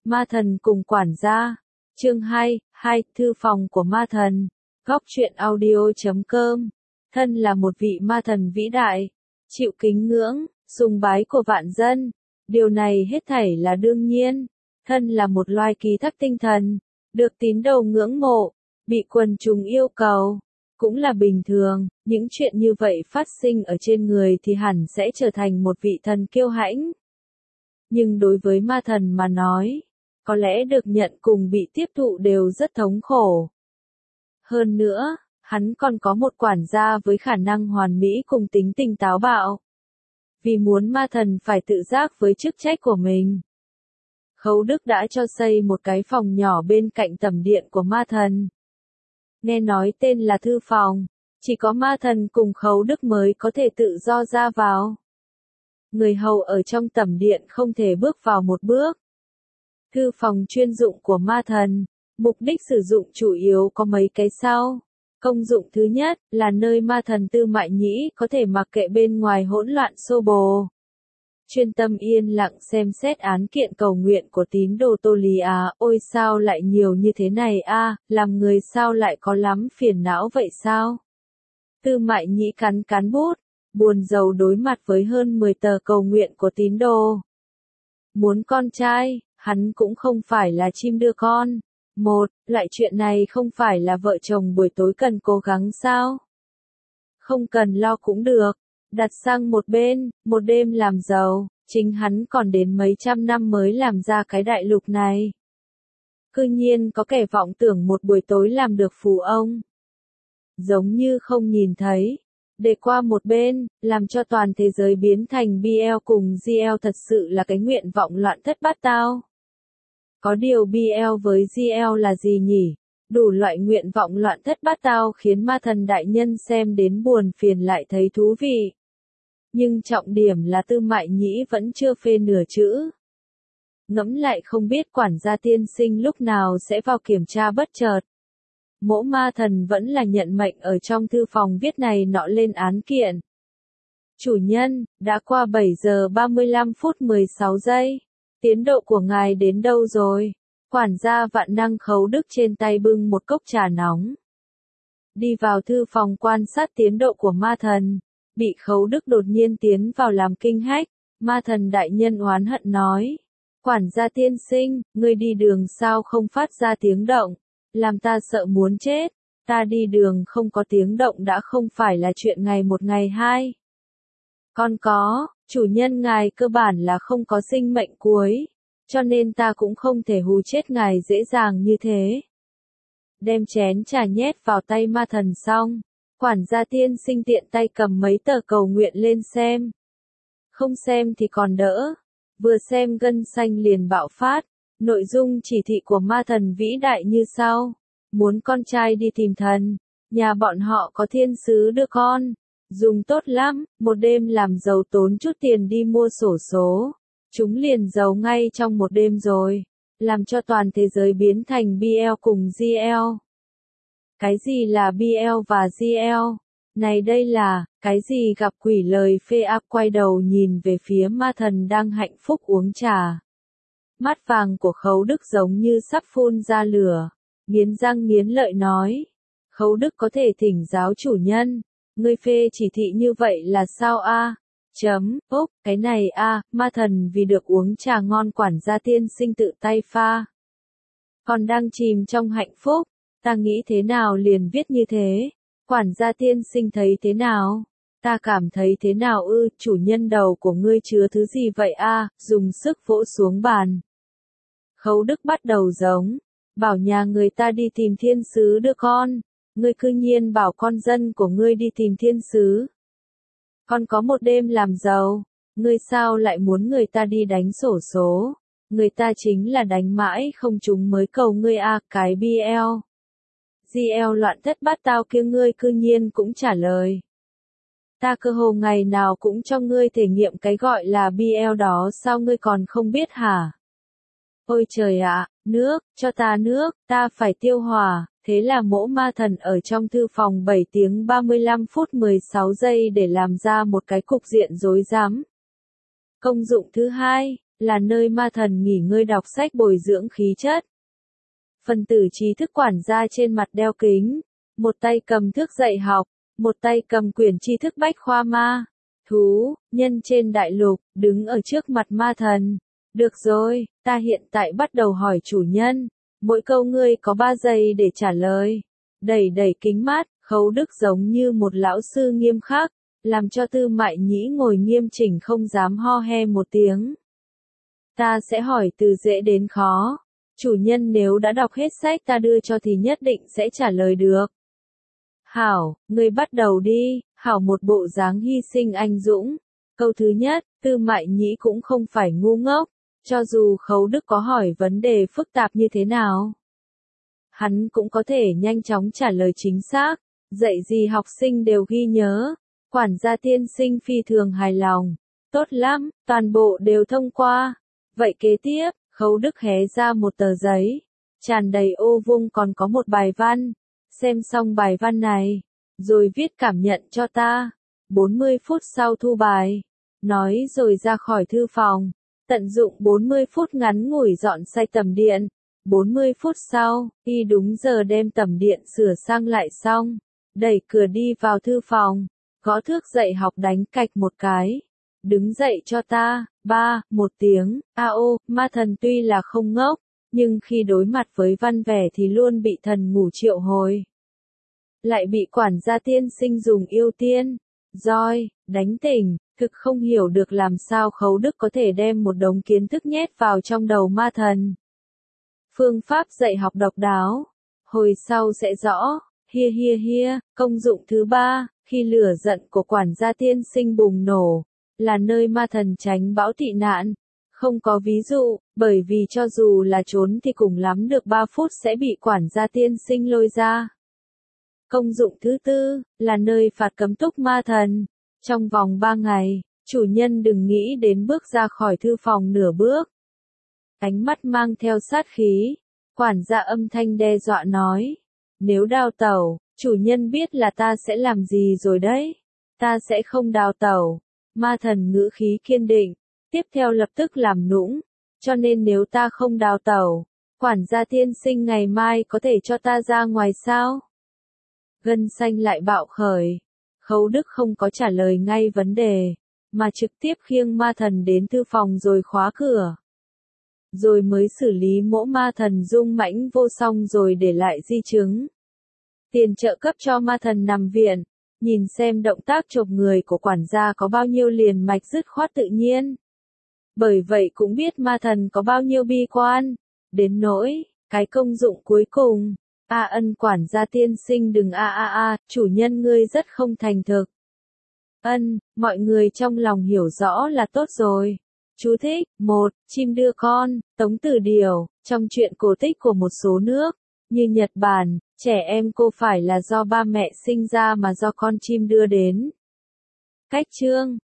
Ma thần cùng quản gia. Chương 2, thư phòng của ma thần. Góc truyện audio.com. Thân là một vị ma thần vĩ đại, chịu kính ngưỡng, sùng bái của vạn dân. Điều này hết thảy là đương nhiên. Thân là một loài ký thác tinh thần, được tín đồ ngưỡng mộ, bị quần chúng yêu cầu, cũng là bình thường. Những chuyện như vậy phát sinh ở trên người thì hẳn sẽ trở thành một vị thần kiêu hãnh. Nhưng đối với ma thần mà nói, có lẽ được nhận cùng bị tiếp thụ đều rất thống khổ. Hơn nữa, hắn còn có một quản gia với khả năng hoàn mỹ cùng tính tình táo bạo. Vì muốn ma thần phải tự giác với chức trách của mình, Khấu Đức đã cho xây một cái phòng nhỏ bên cạnh tẩm điện của ma thần. Nghe nói tên là thư phòng, chỉ có ma thần cùng Khấu Đức mới có thể tự do ra vào. Người hầu ở trong tẩm điện không thể bước vào một bước. Thư phòng chuyên dụng của ma thần, mục đích sử dụng chủ yếu có mấy cái sau. Công dụng thứ nhất là nơi ma thần Tư Mại Nhĩ có thể mặc kệ bên ngoài hỗn loạn xô bồ, chuyên tâm yên lặng xem xét án kiện cầu nguyện của tín đồ Tô Lý Á. Ôi sao lại nhiều như thế này a, làm người sao lại có lắm phiền não vậy sao? Tư Mại Nhĩ cắn cắn bút, buồn rầu đối mặt với hơn 10 tờ cầu nguyện của tín đồ. Muốn con trai, hắn cũng không phải là chim đưa con. Loại chuyện này không phải là vợ chồng buổi tối cần cố gắng sao? Không cần lo cũng được, đặt sang một bên, một đêm làm giàu, chính hắn còn đến mấy trăm năm mới làm ra cái đại lục này. Cư nhiên có kẻ vọng tưởng một buổi tối làm được phú ông. Giống như không nhìn thấy, để qua một bên, làm cho toàn thế giới biến thành BL cùng GL thật sự là cái nguyện vọng loạn thất bát tao. Có điều BL với GL là gì nhỉ? Đủ loại nguyện vọng loạn thất bát tao khiến ma thần đại nhân xem đến buồn phiền lại thấy thú vị. Nhưng trọng điểm là Tư Mại Nhĩ vẫn chưa phê nửa chữ. Ngẫm lại không biết quản gia tiên sinh lúc nào sẽ vào kiểm tra bất chợt. Mỗ ma thần vẫn là nhận mệnh ở trong thư phòng viết này nọ lên án kiện. Chủ nhân, đã qua 7 giờ 35 phút 16 giây. Tiến độ của ngài đến đâu rồi? Quản gia vạn năng Khấu Đức trên tay bưng một cốc trà nóng. Đi vào thư phòng quan sát tiến độ của ma thần. Bị Khấu Đức đột nhiên tiến vào làm kinh hách. Ma thần đại nhân oán hận nói. Quản gia tiên sinh, ngươi đi đường sao không phát ra tiếng động? Làm ta sợ muốn chết. Ta đi đường không có tiếng động đã không phải là chuyện ngày một ngày hai. Còn có, chủ nhân ngài cơ bản là không có sinh mệnh cuối, cho nên ta cũng không thể hù chết ngài dễ dàng như thế. Đem chén trà nhét vào tay ma thần xong, quản gia tiên sinh tiện tay cầm mấy tờ cầu nguyện lên xem. Không xem thì còn đỡ, vừa xem gân xanh liền bạo phát. Nội dung chỉ thị của ma thần vĩ đại như sau: muốn con trai đi tìm thần, nhà bọn họ có thiên sứ đưa con. Dùng tốt lắm, một đêm làm giàu tốn chút tiền đi mua xổ số. Chúng liền giàu ngay trong một đêm rồi. Làm cho toàn thế giới biến thành BL cùng GL. Cái gì là BL và GL? Này đây là, cái gì gặp quỷ lời phê ác. Quay đầu nhìn về phía ma thần đang hạnh phúc uống trà. Mắt vàng của Khấu Đức giống như sắp phun ra lửa. Nghiến răng nghiến lợi nói. Khấu Đức có thể thỉnh giáo chủ nhân. Ngươi phê chỉ thị như vậy là sao a? Cái này a, ma thần vì được uống trà ngon quản gia tiên sinh tự tay pha. Còn đang chìm trong hạnh phúc, ta nghĩ thế nào liền viết như thế. Quản gia tiên sinh thấy thế nào? Ta cảm thấy thế nào ư? Chủ nhân đầu của ngươi chứa thứ gì vậy a? Dùng sức vỗ xuống bàn. Khấu Đức bắt đầu giống, bảo nhà người ta đi tìm thiên sứ đưa con. Ngươi cư nhiên bảo con dân của ngươi đi tìm thiên sứ. Con có một đêm làm giàu, ngươi sao lại muốn người ta đi đánh xổ số? Người ta chính là đánh mãi không trúng mới cầu ngươi a, cái BL. GL loạn thất bát tao kia ngươi cư nhiên cũng trả lời. Ta cơ hồ ngày nào cũng cho ngươi thể nghiệm cái gọi là BL đó, sao ngươi còn không biết hả? Ôi trời ạ, nước, cho ta nước, ta phải tiêu hỏa. Thế là mỗ ma thần ở trong thư phòng 7 tiếng 35 phút 16 giây để làm ra một cái cục diện rối rắm. Công dụng thứ hai, là nơi ma thần nghỉ ngơi đọc sách bồi dưỡng khí chất. Phần tử trí thức quản gia trên mặt đeo kính, một tay cầm thước dạy học, một tay cầm quyển tri thức bách khoa ma. Thú, nhân trên đại lục, đứng ở trước mặt ma thần. Được rồi, ta hiện tại bắt đầu hỏi chủ nhân. Mỗi câu ngươi có 3 giây để trả lời. Đẩy đẩy kính mắt, Khấu Đức giống như một lão sư nghiêm khắc, làm cho Tư Mại Nhĩ ngồi nghiêm chỉnh không dám ho he một tiếng. Ta sẽ hỏi từ dễ đến khó. Chủ nhân nếu đã đọc hết sách ta đưa cho thì nhất định sẽ trả lời được. Hảo, ngươi bắt đầu đi. Hảo một bộ dáng hy sinh anh dũng. Câu thứ nhất, Tư Mại Nhĩ cũng không phải ngu ngốc, cho dù Khấu Đức có hỏi vấn đề phức tạp như thế nào. Hắn cũng có thể nhanh chóng trả lời chính xác, dạy gì học sinh đều ghi nhớ. Quản gia tiên sinh phi thường hài lòng. Tốt lắm, toàn bộ đều thông qua. Vậy kế tiếp, Khấu Đức hé ra một tờ giấy, tràn đầy ô vuông còn có một bài văn. Xem xong bài văn này, rồi viết cảm nhận cho ta. 40 phút sau thu bài. Nói rồi ra khỏi thư phòng. Tận dụng 40 phút ngắn ngủi dọn sạch tầm điện. 40 phút sau, y đúng giờ đem tầm điện sửa sang lại xong. Đẩy cửa đi vào thư phòng. Gõ thước dạy học đánh cạch một cái. Đứng dậy cho ta. Một tiếng. Ma thần tuy là không ngốc, nhưng khi đối mặt với văn vẻ thì luôn bị thần ngủ triệu hồi. Lại bị quản gia tiên sinh dùng yêu tiên, roi, đánh tỉnh, thực không hiểu được làm sao Khấu Đức có thể đem một đống kiến thức nhét vào trong đầu ma thần. Phương pháp dạy học độc đáo, hồi sau sẽ rõ. Công dụng thứ 3, khi lửa giận của quản gia tiên sinh bùng nổ, là nơi ma thần tránh bão tị nạn. Không có ví dụ, bởi vì cho dù là trốn thì cùng lắm được 3 phút sẽ bị quản gia tiên sinh lôi ra. Công dụng thứ 4, là nơi phạt cấm túc ma thần. Trong vòng 3 ngày, chủ nhân đừng nghĩ đến bước ra khỏi thư phòng nửa bước. Ánh mắt mang theo sát khí, quản gia âm thanh đe dọa nói. Nếu đào tẩu, chủ nhân biết là ta sẽ làm gì rồi đấy. Ta sẽ không đào tẩu. Ma thần ngữ khí kiên định, tiếp theo lập tức làm nũng. Cho nên nếu ta không đào tẩu, quản gia tiên sinh ngày mai có thể cho ta ra ngoài sao? Gân xanh lại bạo khởi. Khấu Đức không có trả lời ngay vấn đề, mà trực tiếp khiêng ma thần đến thư phòng rồi khóa cửa. Rồi mới xử lý mỗ ma thần dung mãnh vô song rồi để lại di chứng. Tiền trợ cấp cho ma thần nằm viện, nhìn xem động tác chộp người của quản gia có bao nhiêu liền mạch dứt khoát tự nhiên. Bởi vậy cũng biết ma thần có bao nhiêu bi quan. Đến nỗi, cái công dụng cuối cùng. Ân quản gia tiên sinh đừng chủ nhân ngươi rất không thành thực. Mọi người trong lòng hiểu rõ là tốt rồi. Chú thích, 1. Chim đưa con, Tống Tử Điều, trong truyện cổ tích của một số nước, như Nhật Bản, trẻ em cô phải là do ba mẹ sinh ra mà do con chim đưa đến. Cách chương